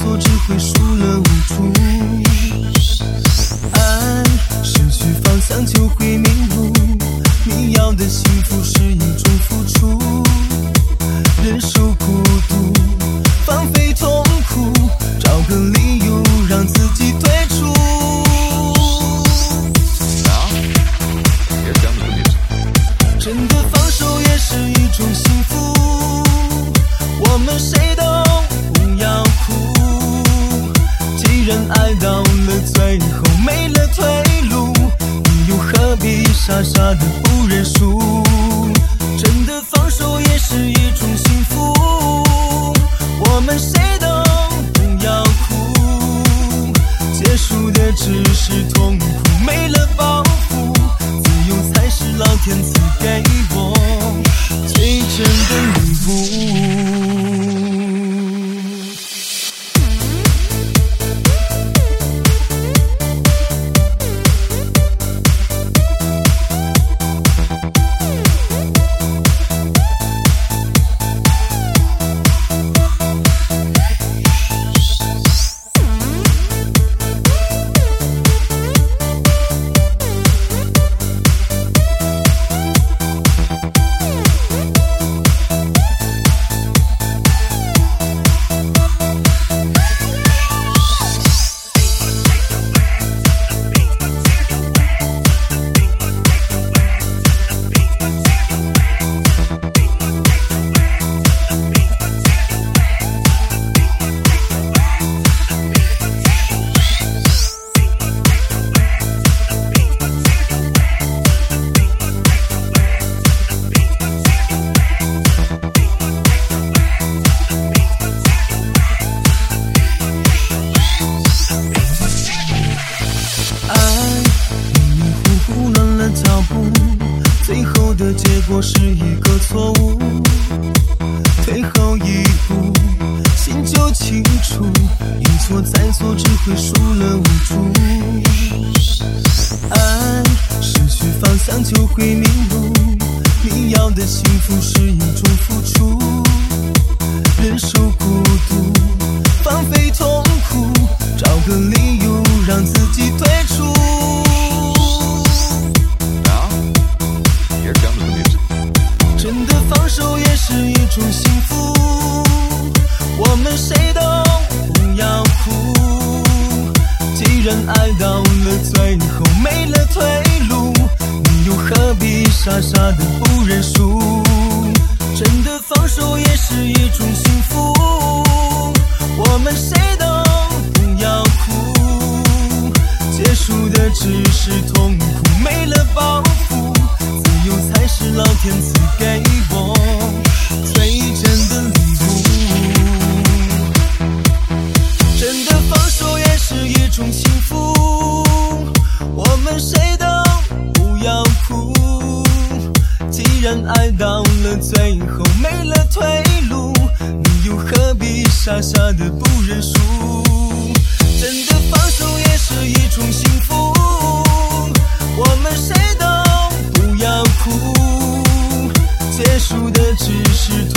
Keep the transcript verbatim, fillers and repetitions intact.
索只会输了无助。爱失去方向就会迷路，你要的幸福是一种付出，忍受孤独，放飞痛苦，找个理由让自己退出。真的放手也是一种幸福，我们谁都不要哭，既然爱到了最后没了退路，你又何必傻傻的不认输。真的放手也是一种幸福，我们谁都不要哭，结束的只是痛苦，没了包袱，自由才是老天赐给我最真的礼物。最后的结果是一个错误，退后一步，心就清楚，一错再错只会输了无助。爱失去方向就会迷路，你要的幸福是一种付出，忍受孤独，放飞痛苦，找个理由让自己退出。真的放手也是一种幸福，我们谁都不要哭，既然爱到了最后没了退路，你又何必傻傻的不认输。真的放手也是一种幸福，我们谁都不要哭，结束的只是痛苦，没了包袱，自由才是老天赐给我最真的礼物。真的放手也是一种幸福，我们谁都不要哭，既然爱到了最后没了退路，你又何必傻傻的不认输。真的放手也是一种幸福，我们谁都不要哭，结束的只是